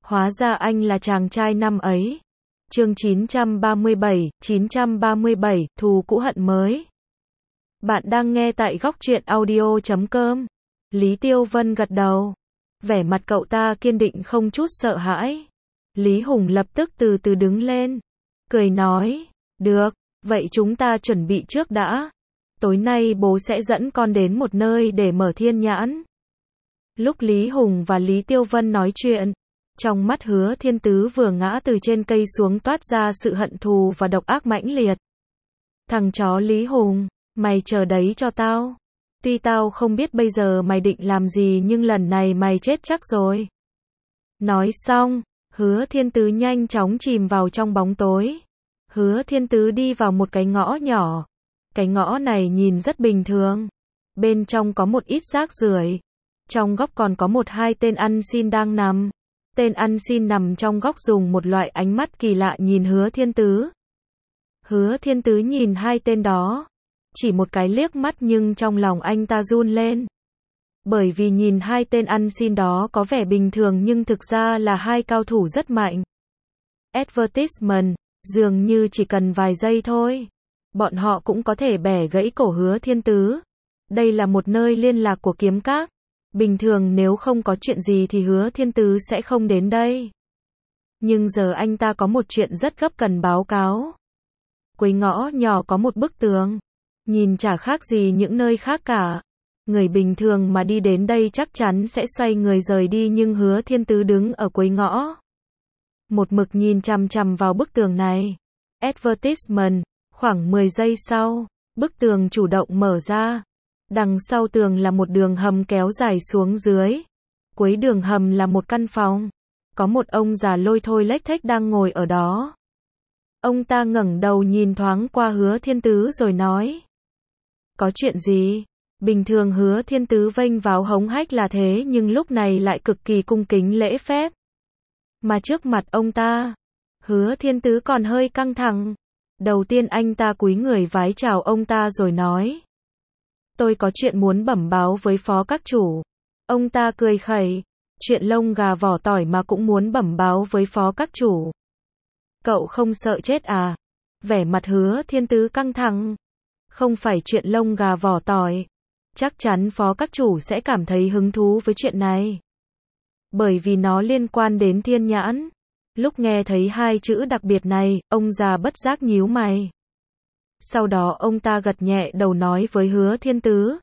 Hóa ra anh là chàng trai năm ấy. Chương 937, thù cũ hận mới. Bạn đang nghe tại góc truyện audio.com. Lý Tiêu Vân gật đầu. Vẻ mặt cậu ta kiên định không chút sợ hãi. Lý Hùng lập tức từ từ đứng lên. Cười nói, được, vậy chúng ta chuẩn bị trước đã. Tối nay bố sẽ dẫn con đến một nơi để mở thiên nhãn. Lúc Lý Hùng và Lý Tiêu Vân nói chuyện, trong mắt Hứa Thiên Tứ vừa ngã từ trên cây xuống toát ra sự hận thù và độc ác mãnh liệt. Thằng chó Lý Hùng, mày chờ đấy cho tao. Tuy tao không biết bây giờ mày định làm gì nhưng lần này mày chết chắc rồi. Nói xong, Hứa Thiên Tứ nhanh chóng chìm vào trong bóng tối. Hứa Thiên Tứ đi vào một cái ngõ nhỏ. Cái ngõ này nhìn rất bình thường. Bên trong có một ít rác rưởi. Trong góc còn có một hai tên ăn xin đang nằm. Tên ăn xin nằm trong góc dùng một loại ánh mắt kỳ lạ nhìn Hứa Thiên Tứ. Hứa Thiên Tứ nhìn hai tên đó. Chỉ một cái liếc mắt nhưng trong lòng anh ta run lên. Bởi vì nhìn hai tên ăn xin đó có vẻ bình thường nhưng thực ra là hai cao thủ rất mạnh. Advertisement, dường như chỉ cần vài giây thôi. Bọn họ cũng có thể bẻ gãy cổ Hứa Thiên Tứ. Đây là một nơi liên lạc của kiếm các. Bình thường nếu không có chuyện gì thì Hứa Thiên Tứ sẽ không đến đây. Nhưng giờ anh ta có một chuyện rất gấp cần báo cáo. Cuối ngõ nhỏ có một bức tường. Nhìn chả khác gì những nơi khác cả. Người bình thường mà đi đến đây chắc chắn sẽ xoay người rời đi nhưng Hứa Thiên Tứ đứng ở cuối ngõ. Một mực nhìn chằm chằm vào bức tường này. Advertisement, khoảng 10 giây sau, bức tường chủ động mở ra. Đằng sau tường là một đường hầm kéo dài xuống dưới. Cuối đường hầm là một căn phòng. Có một ông già lôi thôi lếch thếch đang ngồi ở đó. Ông ta ngẩng đầu nhìn thoáng qua Hứa Thiên Tứ rồi nói. Có chuyện gì? Bình thường Hứa Thiên Tứ vênh váo hống hách là thế nhưng lúc này lại cực kỳ cung kính lễ phép. Mà trước mặt ông ta, Hứa Thiên Tứ còn hơi căng thẳng. Đầu tiên anh ta cúi người vái chào ông ta rồi nói. Tôi có chuyện muốn bẩm báo với phó các chủ. Ông ta cười khẩy. Chuyện lông gà vỏ tỏi mà cũng muốn bẩm báo với phó các chủ. Cậu không sợ chết à? Vẻ mặt Hứa Thiên Tứ căng thẳng. Không phải chuyện lông gà vỏ tỏi. Chắc chắn phó các chủ sẽ cảm thấy hứng thú với chuyện này. Bởi vì nó liên quan đến thiên nhãn. Lúc nghe thấy hai chữ đặc biệt này, ông già bất giác nhíu mày. Sau đó ông ta gật nhẹ đầu nói với Hứa Thiên Tứ.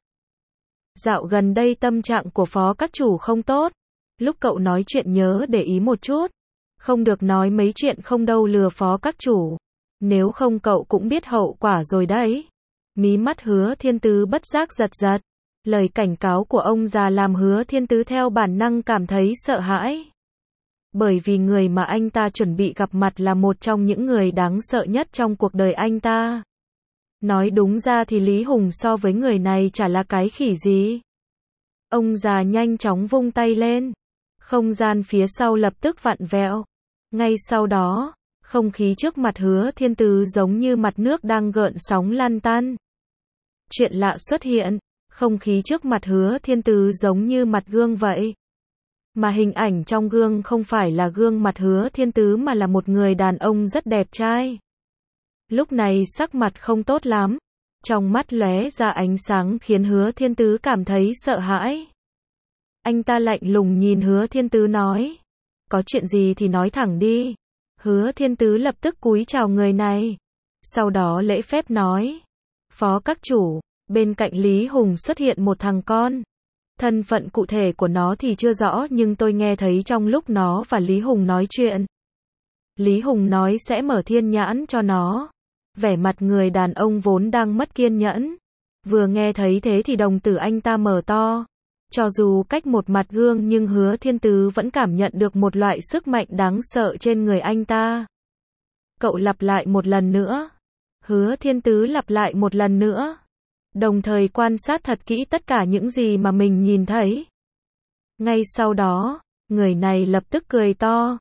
Dạo gần đây tâm trạng của phó các chủ không tốt. Lúc cậu nói chuyện nhớ để ý một chút. Không được nói mấy chuyện không đâu lừa phó các chủ. Nếu không cậu cũng biết hậu quả rồi đấy. Mí mắt Hứa Thiên Tứ bất giác giật giật. Lời cảnh cáo của ông già làm Hứa Thiên Tứ theo bản năng cảm thấy sợ hãi. Bởi vì người mà anh ta chuẩn bị gặp mặt là một trong những người đáng sợ nhất trong cuộc đời anh ta. Nói đúng ra thì Lý Hùng so với người này chả là cái khỉ gì. Ông già nhanh chóng vung tay lên. Không gian phía sau lập tức vặn vẹo. Ngay sau đó, không khí trước mặt Hứa Thiên Tứ giống như mặt nước đang gợn sóng lan tan. Chuyện lạ xuất hiện. Không khí trước mặt Hứa Thiên Tứ giống như mặt gương vậy. Mà hình ảnh trong gương không phải là gương mặt Hứa Thiên Tứ mà là một người đàn ông rất đẹp trai. Lúc này sắc mặt không tốt lắm. Trong mắt lóe ra ánh sáng khiến Hứa Thiên Tứ cảm thấy sợ hãi. Anh ta lạnh lùng nhìn Hứa Thiên Tứ nói. Có chuyện gì thì nói thẳng đi. Hứa Thiên Tứ lập tức cúi chào người này. Sau đó lễ phép nói. Phó các chủ, bên cạnh Lý Hùng xuất hiện một thằng con. Thân phận cụ thể của nó thì chưa rõ nhưng tôi nghe thấy trong lúc nó và Lý Hùng nói chuyện. Lý Hùng nói sẽ mở thiên nhãn cho nó. Vẻ mặt người đàn ông vốn đang mất kiên nhẫn. Vừa nghe thấy thế thì đồng tử anh ta mở to. Cho dù cách một mặt gương nhưng Hứa Thiên Tứ vẫn cảm nhận được một loại sức mạnh đáng sợ trên người anh ta. Cậu lặp lại một lần nữa. Hứa Thiên Tứ lặp lại một lần nữa. Đồng thời quan sát thật kỹ tất cả những gì mà mình nhìn thấy. Ngay sau đó, người này lập tức cười to.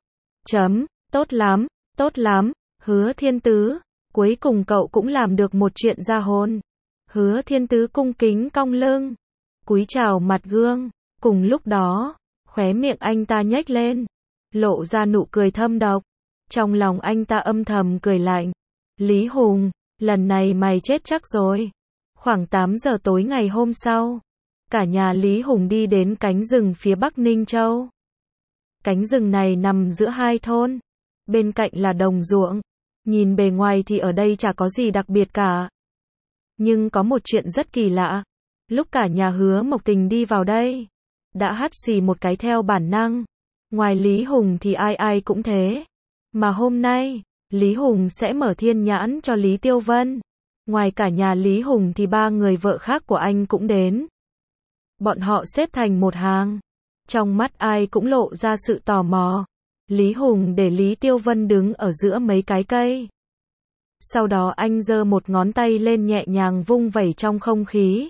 Tốt lắm, Hứa Thiên Tứ. Cuối cùng cậu cũng làm được một chuyện ra hồn. Hứa Thiên Tứ cung kính cong lưng. Cúi chào mặt gương. Cùng lúc đó, khóe miệng anh ta nhếch lên. lộ ra nụ cười thâm độc. Trong lòng anh ta âm thầm cười lạnh. Lý Hùng, lần này mày chết chắc rồi. Khoảng 8 giờ tối ngày hôm sau, cả nhà Lý Hùng đi đến cánh rừng phía Bắc Ninh Châu. Cánh rừng này nằm giữa hai thôn, bên cạnh là đồng ruộng. Nhìn bề ngoài thì ở đây chả có gì đặc biệt cả. Nhưng có một chuyện rất kỳ lạ. Lúc cả nhà Hứa Mộc Tình đi vào đây, đã hắt xì một cái theo bản năng. Ngoài Lý Hùng thì ai ai cũng thế. Mà hôm nay, Lý Hùng sẽ mở thiên nhãn cho Lý Tiêu Vân. Ngoài cả nhà Lý Hùng thì 3 người vợ khác của anh cũng đến. Bọn họ xếp thành một hàng. Trong mắt ai cũng lộ ra sự tò mò. Lý Hùng để Lý Tiêu Vân đứng ở giữa mấy cái cây. Sau đó anh giơ một ngón tay lên nhẹ nhàng vung vẩy trong không khí.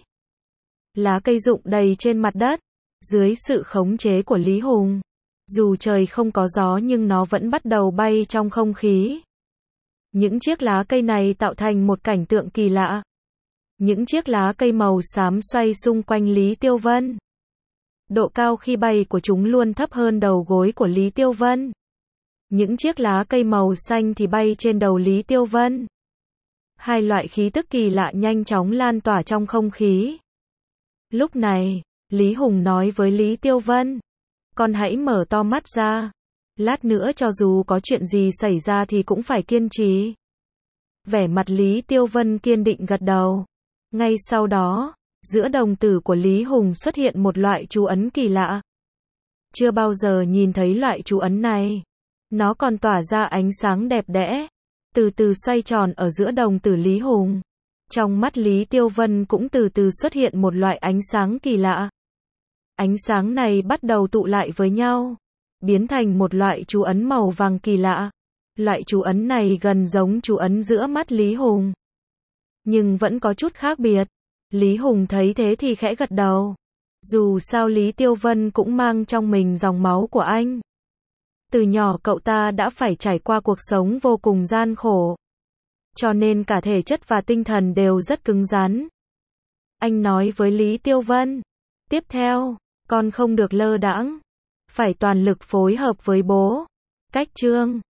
Lá cây rụng đầy trên mặt đất. Dưới sự khống chế của Lý Hùng, dù trời không có gió nhưng nó vẫn bắt đầu bay trong không khí. Những chiếc lá cây này tạo thành một cảnh tượng kỳ lạ. Những chiếc lá cây màu xám xoay xung quanh Lý Tiêu Vân. Độ cao khi bay của chúng luôn thấp hơn đầu gối của Lý Tiêu Vân. Những chiếc lá cây màu xanh thì bay trên đầu Lý Tiêu Vân. Hai loại khí tức kỳ lạ nhanh chóng lan tỏa trong không khí. Lúc này, Lý Hùng nói với Lý Tiêu Vân, con hãy mở to mắt ra. Lát nữa cho dù có chuyện gì xảy ra thì cũng phải kiên trì. Vẻ mặt Lý Tiêu Vân kiên định gật đầu. Ngay sau đó, giữa đồng tử của Lý Hùng xuất hiện một loại chú ấn kỳ lạ. Chưa bao giờ nhìn thấy loại chú ấn này. Nó còn tỏa ra ánh sáng đẹp đẽ, từ từ xoay tròn ở giữa đồng tử Lý Hùng. Trong mắt Lý Tiêu Vân cũng từ từ xuất hiện một loại ánh sáng kỳ lạ. Ánh sáng này bắt đầu tụ lại với nhau, biến thành một loại chú ấn màu vàng kỳ lạ. Loại chú ấn này gần giống chú ấn giữa mắt Lý Hùng, nhưng vẫn có chút khác biệt. Lý Hùng thấy thế thì khẽ gật đầu. Dù sao Lý Tiêu Vân cũng mang trong mình dòng máu của anh. Từ nhỏ cậu ta đã phải trải qua cuộc sống vô cùng gian khổ, cho nên cả thể chất và tinh thần đều rất cứng rắn. Anh nói với Lý Tiêu Vân, tiếp theo, con không được lơ đãng, phải toàn lực phối hợp với bố. Cách chương